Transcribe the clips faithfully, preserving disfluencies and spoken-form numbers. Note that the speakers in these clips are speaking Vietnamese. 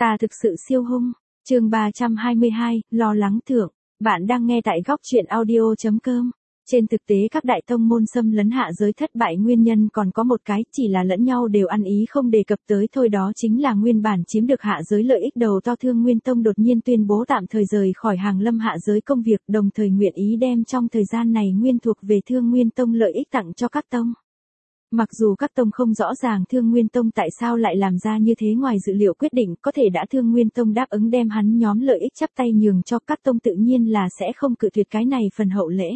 Ta thực sự siêu hung. Chương ba trăm hai mươi hai, lo lắng thượng. Bạn đang nghe tại góc truyện audio chấm com. Trên thực tế các đại tông môn xâm lấn hạ giới thất bại nguyên nhân còn có một cái, chỉ là lẫn nhau đều ăn ý không đề cập tới thôi, đó chính là nguyên bản chiếm được hạ giới lợi ích đầu to Thương Nguyên Tông đột nhiên tuyên bố tạm thời rời khỏi hàng lâm hạ giới công việc, đồng thời nguyện ý đem trong thời gian này nguyên thuộc về Thương Nguyên Tông lợi ích tặng cho các tông. Mặc dù các tông không rõ ràng Thương Nguyên Tông tại sao lại làm ra như thế, ngoài dự liệu quyết định, có thể đã Thương Nguyên Tông đáp ứng đem hắn nhóm lợi ích chắp tay nhường cho các tông, tự nhiên là sẽ không cự tuyệt cái này phần hậu lễ.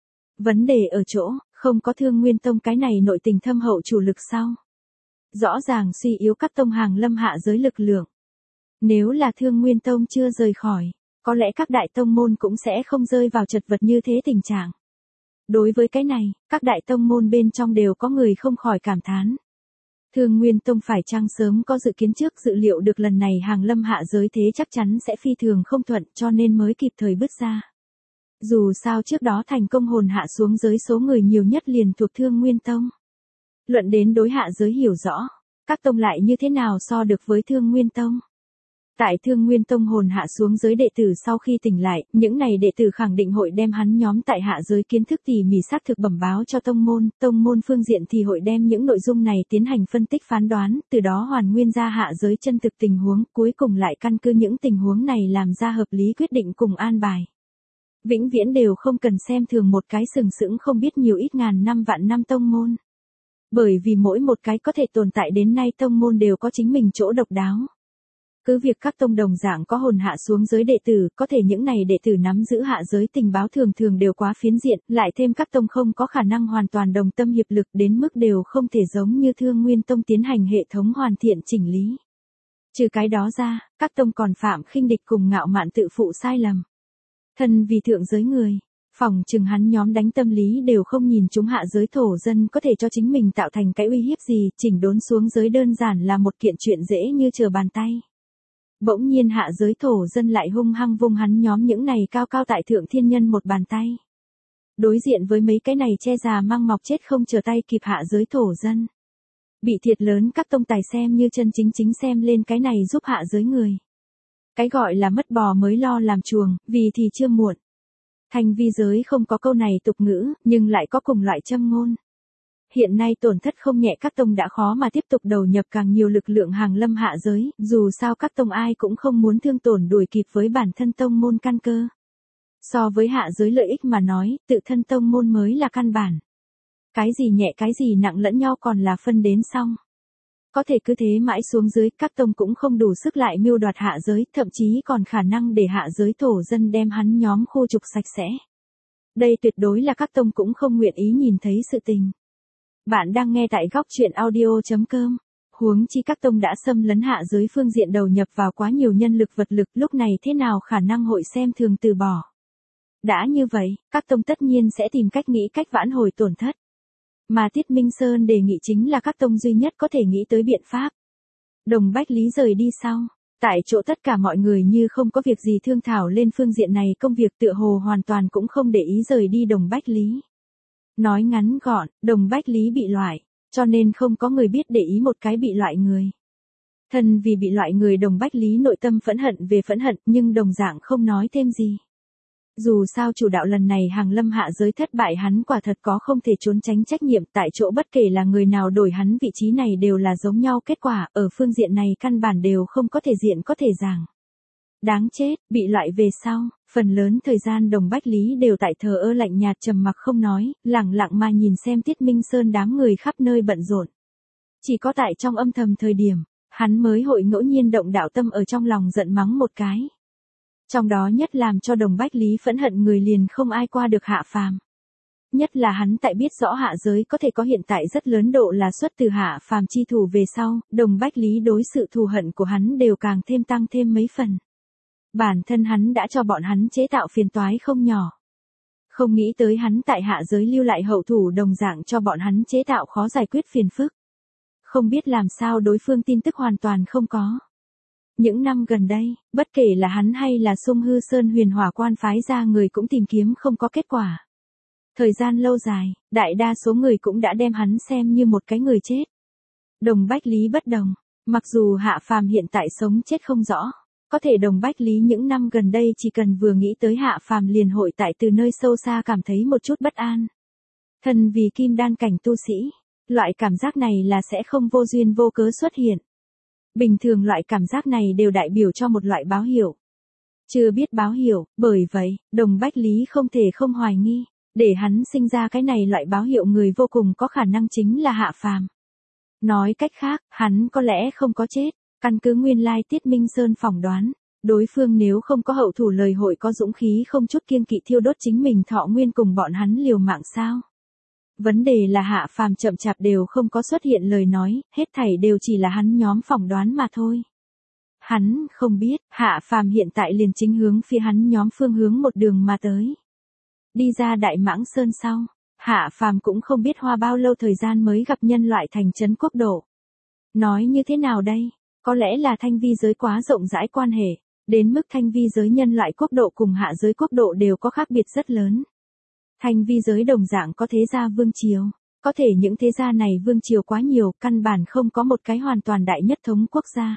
Vấn đề ở chỗ, không có Thương Nguyên Tông cái này nội tình thâm hậu chủ lực sau. Rõ ràng suy yếu các tông hàng lâm hạ giới lực lượng. Nếu là Thương Nguyên Tông chưa rời khỏi, có lẽ các đại tông môn cũng sẽ không rơi vào chật vật như thế tình trạng. Đối với cái này, các đại tông môn bên trong đều có người không khỏi cảm thán. Thương Nguyên Tông phải chăng sớm có dự kiến trước, dự liệu được lần này hàng lâm hạ giới thế chắc chắn sẽ phi thường không thuận, cho nên mới kịp thời bứt ra. Dù sao trước đó thành công hồn hạ xuống giới số người nhiều nhất liền thuộc Thương Nguyên Tông. Luận đến đối hạ giới hiểu rõ, các tông lại như thế nào so được với Thương Nguyên Tông. Tại Thương Nguyên Tông hồn hạ xuống giới đệ tử sau khi tỉnh lại, những này đệ tử khẳng định hội đem hắn nhóm tại hạ giới kiến thức tỉ mỉ xác thực bẩm báo cho tông môn, tông môn phương diện thì hội đem những nội dung này tiến hành phân tích phán đoán, từ đó hoàn nguyên ra hạ giới chân thực tình huống, cuối cùng lại căn cứ những tình huống này làm ra hợp lý quyết định cùng an bài. Vĩnh viễn đều không cần xem thường một cái sừng sững không biết nhiều ít ngàn năm vạn năm tông môn. Bởi vì mỗi một cái có thể tồn tại đến nay tông môn đều có chính mình chỗ độc đáo. Cứ việc các tông đồng dạng có hồn hạ xuống giới đệ tử, có thể những này đệ tử nắm giữ hạ giới tình báo thường thường đều quá phiến diện, lại thêm các tông không có khả năng hoàn toàn đồng tâm hiệp lực đến mức đều không thể giống như Thương Nguyên Tông tiến hành hệ thống hoàn thiện chỉnh lý. Trừ cái đó ra, các tông còn phạm khinh địch cùng ngạo mạn tự phụ sai lầm. Thân vì thượng giới người, phòng chừng hắn nhóm đánh tâm lý đều không nhìn chúng hạ giới thổ dân có thể cho chính mình tạo thành cái uy hiếp gì, chỉnh đốn xuống giới đơn giản là một kiện chuyện dễ như trở bàn tay. Bỗng nhiên hạ giới thổ dân lại hung hăng vung hắn nhóm những này cao cao tại thượng thiên nhân một bàn tay. Đối diện với mấy cái này che già mang mọc chết không trở tay kịp hạ giới thổ dân. Bị thiệt lớn các tông tài xem như chân chính chính xem lên cái này giúp hạ giới người. Cái gọi là mất bò mới lo làm chuồng, vì thì chưa muộn. Thành vi giới không có câu này tục ngữ, nhưng lại có cùng loại châm ngôn. Hiện nay tổn thất không nhẹ, các tông đã khó mà tiếp tục đầu nhập càng nhiều lực lượng hàng lâm hạ giới, dù sao các tông ai cũng không muốn thương tổn đuổi kịp với bản thân tông môn căn cơ. So với hạ giới lợi ích mà nói, tự thân tông môn mới là căn bản. Cái gì nhẹ cái gì nặng lẫn nhau còn là phân đến xong. Có thể cứ thế mãi xuống dưới, các tông cũng không đủ sức lại mưu đoạt hạ giới, thậm chí còn khả năng để hạ giới thổ dân đem hắn nhóm khô trục sạch sẽ. Đây tuyệt đối là các tông cũng không nguyện ý nhìn thấy sự tình. Bạn đang nghe tại góc truyện audio chấm com. Huống chi các tông đã xâm lấn hạ giới phương diện đầu nhập vào quá nhiều nhân lực vật lực, lúc này thế nào khả năng hội xem thường từ bỏ. Đã như vậy, các tông tất nhiên sẽ tìm cách nghĩ cách vãn hồi tổn thất. Mà Tiết Minh Sơn đề nghị chính là các tông duy nhất có thể nghĩ tới biện pháp. Đồng Bách Lý rời đi sau, tại chỗ tất cả mọi người như không có việc gì thương thảo lên phương diện này, công việc tựa hồ hoàn toàn cũng không để ý rời đi Đồng Bách Lý. Nói ngắn gọn, Đồng Bách Lý bị loại, cho nên không có người biết để ý một cái bị loại người. Thân vì bị loại người, Đồng Bách Lý nội tâm phẫn hận về phẫn hận, nhưng đồng dạng không nói thêm gì. Dù sao chủ đạo lần này hàng lâm hạ giới thất bại, hắn quả thật có không thể trốn tránh trách nhiệm, tại chỗ bất kể là người nào đổi hắn vị trí này đều là giống nhau kết quả, ở phương diện này căn bản đều không có thể diện có thể giảng. Đáng chết, bị loại về sau, phần lớn thời gian Đồng Bách Lý đều tại thờ ơ lạnh nhạt trầm mặc không nói, lẳng lặng mà nhìn xem Tiết Minh Sơn đám người khắp nơi bận rộn. Chỉ có tại trong âm thầm thời điểm, hắn mới hội ngẫu nhiên động đạo tâm ở trong lòng giận mắng một cái. Trong đó nhất làm cho Đồng Bách Lý phẫn hận người liền không ai qua được hạ phàm. Nhất là hắn tại biết rõ hạ giới có thể có hiện tại rất lớn độ là xuất từ hạ phàm chi thủ về sau, Đồng Bách Lý đối sự thù hận của hắn đều càng thêm tăng thêm mấy phần. Bản thân hắn đã cho bọn hắn chế tạo phiền toái không nhỏ. Không nghĩ tới hắn tại hạ giới lưu lại hậu thủ đồng dạng cho bọn hắn chế tạo khó giải quyết phiền phức. Không biết làm sao đối phương tin tức hoàn toàn không có. Những năm gần đây, bất kể là hắn hay là Sung Hư Sơn Huyền Hỏa Quan phái ra người cũng tìm kiếm không có kết quả. Thời gian lâu dài, đại đa số người cũng đã đem hắn xem như một cái người chết. Đồng Bách Lý bất đồng. Mặc dù Hạ Phàm hiện tại sống chết không rõ, có thể Đồng Bách Lý những năm gần đây chỉ cần vừa nghĩ tới Hạ Phàm liền hội tại từ nơi sâu xa cảm thấy một chút bất an. Thân vì kim đan cảnh tu sĩ, loại cảm giác này là sẽ không vô duyên vô cớ xuất hiện. Bình thường loại cảm giác này đều đại biểu cho một loại báo hiệu. Chưa biết báo hiệu, bởi vậy, Đồng Bách Lý không thể không hoài nghi, để hắn sinh ra cái này loại báo hiệu người vô cùng có khả năng chính là Hạ Phàm. Nói cách khác, hắn có lẽ không có chết, căn cứ nguyên lai Tiết Minh Sơn phỏng đoán, đối phương nếu không có hậu thủ lời hội có dũng khí không chút kiêng kỵ thiêu đốt chính mình thọ nguyên cùng bọn hắn liều mạng sao. Vấn đề là Hạ Phàm chậm chạp đều không có xuất hiện lời nói, hết thảy đều chỉ là hắn nhóm phỏng đoán mà thôi. Hắn không biết, Hạ Phàm hiện tại liền chính hướng phía hắn nhóm phương hướng một đường mà tới. Đi ra Đại Mãng Sơn sau, Hạ Phàm cũng không biết hoa bao lâu thời gian mới gặp nhân loại thành trấn quốc độ. Nói như thế nào đây? Có lẽ là thanh vi giới quá rộng rãi quan hệ, đến mức thanh vi giới nhân loại quốc độ cùng hạ giới quốc độ đều có khác biệt rất lớn. Thanh vi giới đồng dạng có thế gia vương triều, có thể những thế gia này vương triều quá nhiều, căn bản không có một cái hoàn toàn đại nhất thống quốc gia.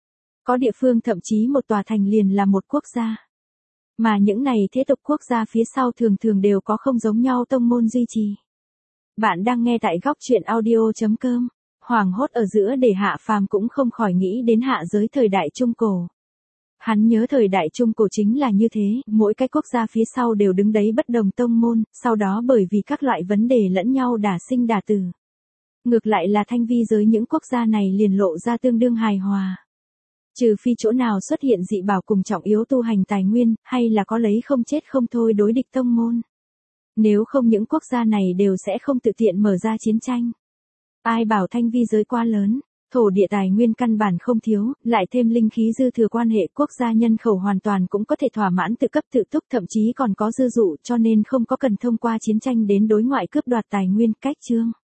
Có địa phương thậm chí một tòa thành liền là một quốc gia. Mà những này thế tục quốc gia phía sau thường thường đều có không giống nhau tông môn duy trì. Bạn đang nghe tại góc truyện audio chấm com. Hoàng hốt ở giữa để Hạ Phàm cũng không khỏi nghĩ đến hạ giới thời đại Trung Cổ. Hắn nhớ thời đại Trung Cổ chính là như thế, mỗi cái quốc gia phía sau đều đứng đấy bất đồng tông môn, sau đó bởi vì các loại vấn đề lẫn nhau đả sinh đả tử. Ngược lại là thanh vi giới những quốc gia này liền lộ ra tương đương hài hòa. Trừ phi chỗ nào xuất hiện dị bảo cùng trọng yếu tu hành tài nguyên, hay là có lấy không chết không thôi đối địch tông môn. Nếu không những quốc gia này đều sẽ không tự tiện mở ra chiến tranh. Ai bảo thanh vi giới quá lớn, thổ địa tài nguyên căn bản không thiếu, lại thêm linh khí dư thừa quan hệ quốc gia nhân khẩu hoàn toàn cũng có thể thỏa mãn tự cấp tự túc, thậm chí còn có dư dụ, cho nên không có cần thông qua chiến tranh đến đối ngoại cướp đoạt tài nguyên. Cách chương